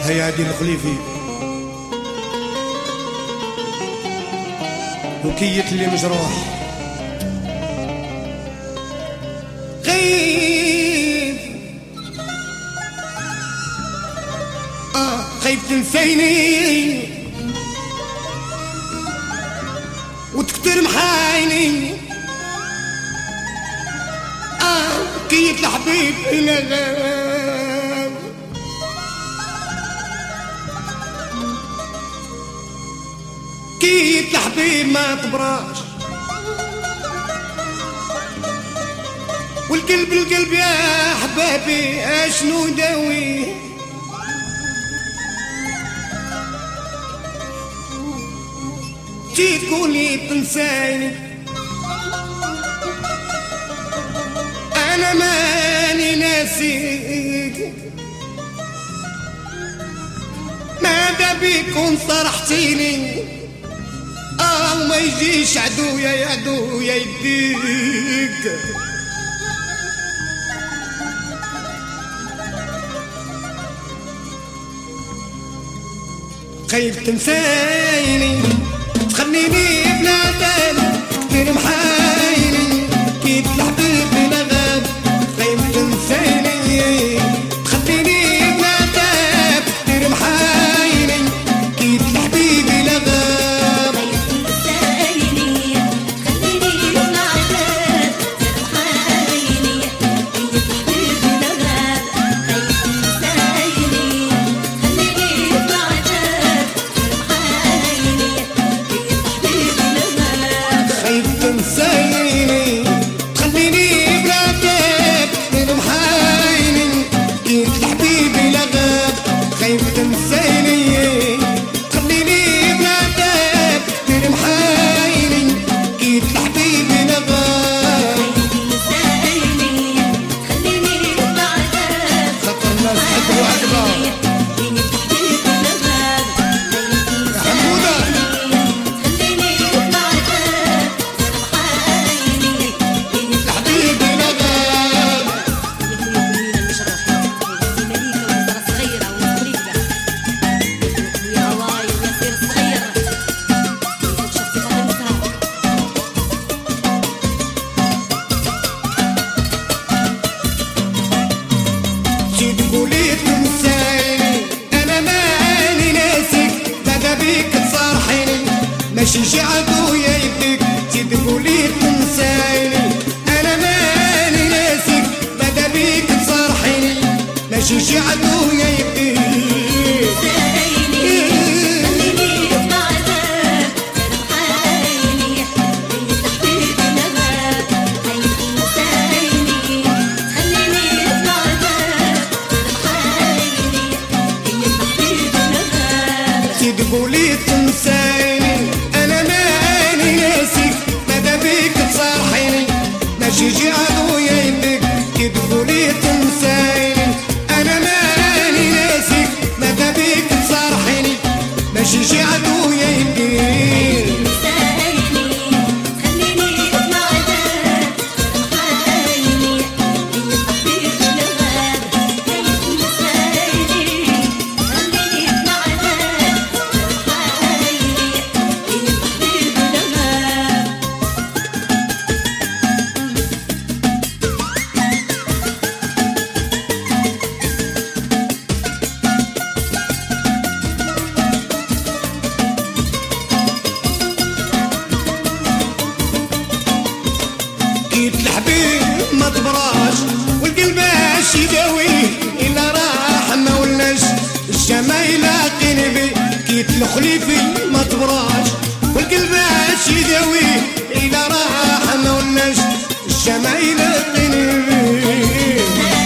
هيادي الخليفي وكيت اللي مجروح خايف خايف تنسيني وتكتر محايني كيت الحبيب إلى غاب كيت الحبيب ما تبراش والقلب القلب يا حبابي اشنو داوي جيت تقولي تنساني انا ماني ناسيك ماذا بيكون صرحتيني وما يجيش عدويا يا عدويا يديك خايف تنسيني تخليني بلا دال كتير محايني كيت الحبيب بلا غاب خايف تنسيني تخليني بلا دال كتير محايني كيت الحبيب بلا غاب خايف تنسيني تخليني بلا دال كتير محايني كيت الحبيب بلا غاب خايف تنسيني تخليني بلا خايف تنسيني تخليني بلادك من محايني كيت الحبيب لغاب خايف تنسيني تخليني بلادك من محايني كيت الحبيب لغاب خطر الناس حبوا عقبه تقولي تنسيني انا ماني ناسك بدا بيك تصارحيني ماشي شي عدويا يديك تقولي تنسيني انا ماني ناسك بدا بيك تصارحيني ماشي شي عدويا يديك تقولي تنسيني انا ماني ناسك ماذا بيك تصارحيني ماشي شي عدويا يديك تقولي تنسيني انا ماني ناسك ماذا بيك تصارحيني ماشي شي عدويا يديك كيت الحبيب ما تبراش والقلب اش يداويه الا راح ما ولناش الشمايل لاقين بيه كيت الخليفي ما تبراش والقلب اش يداويه الا راح ما ولناش الشمايل لاقين بيه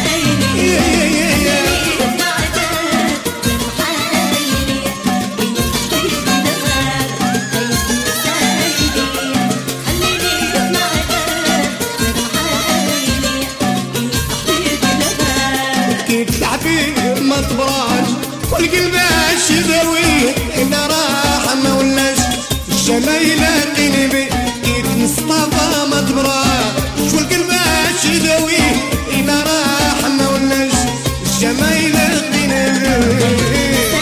الحبيب ما تبراش والقلب اش يداويه الا راح ما ولناش الشمايل لاقين بيه كيت مصطفى ما تبراش والقلب اش يداويه الا راح ما ولناش الشمايل لاقين بيه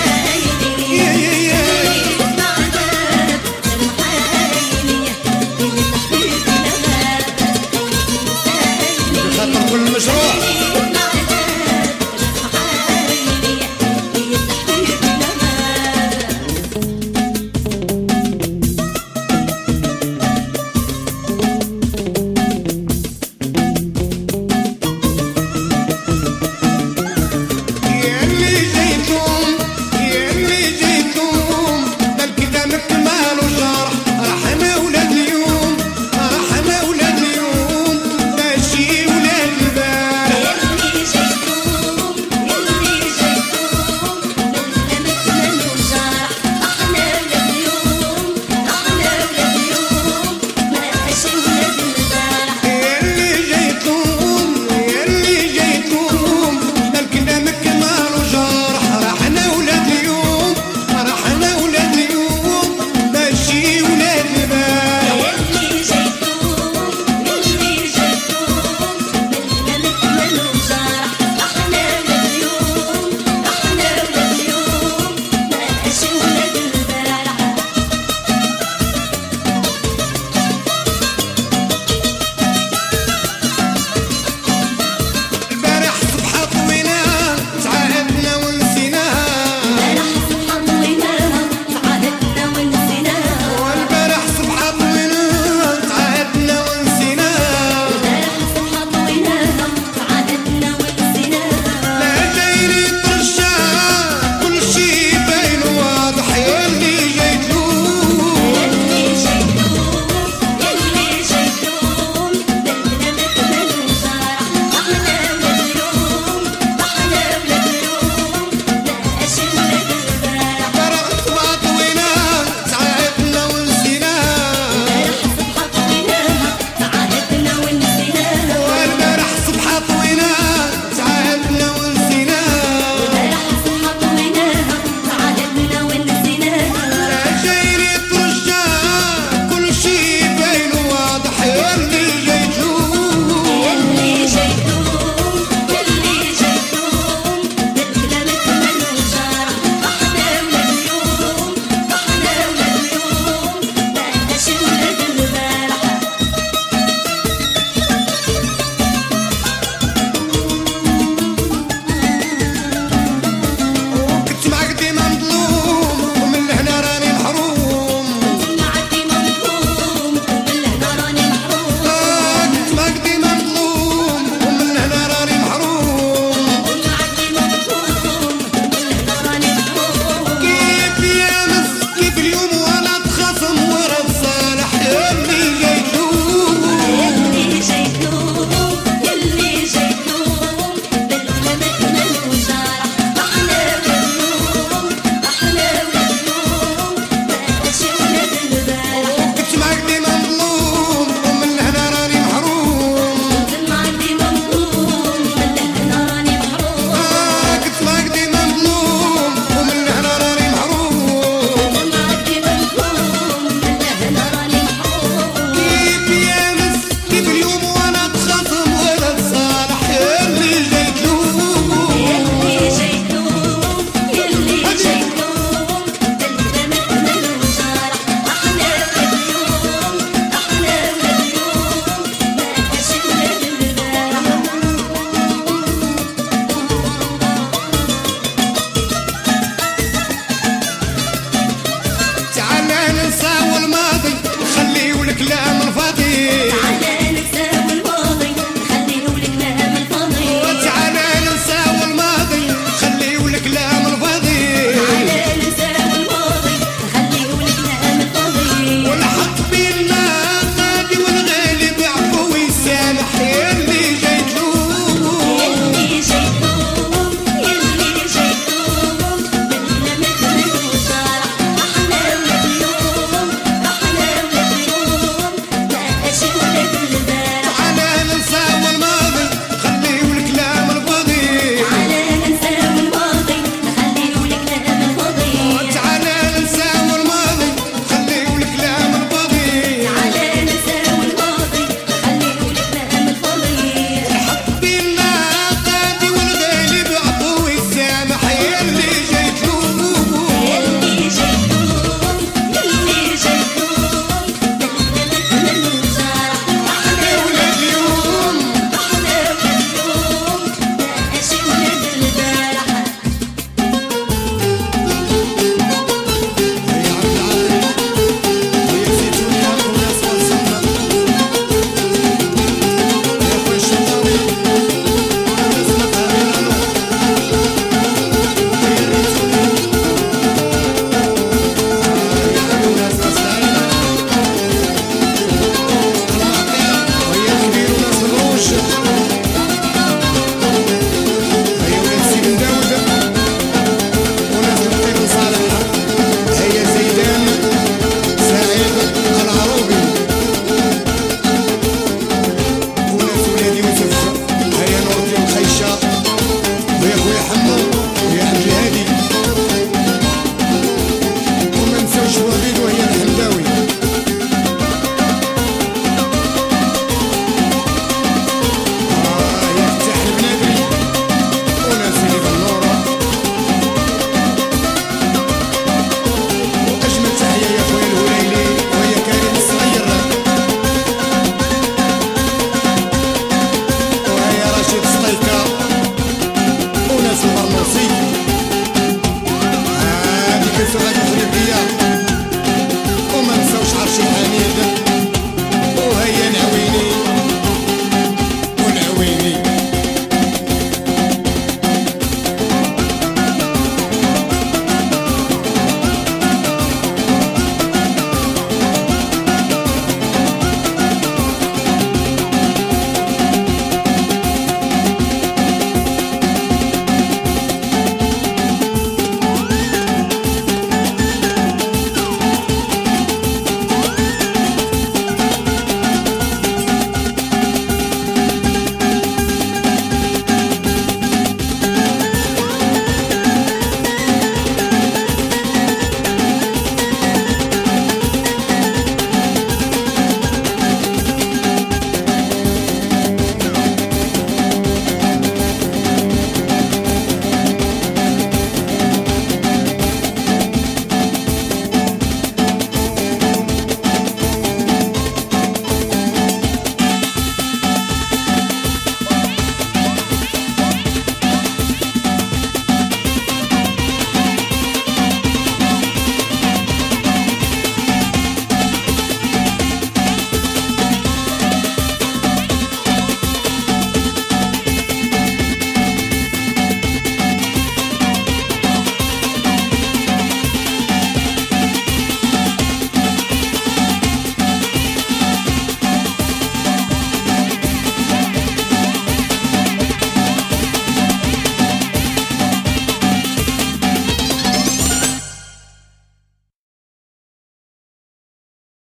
يا اللي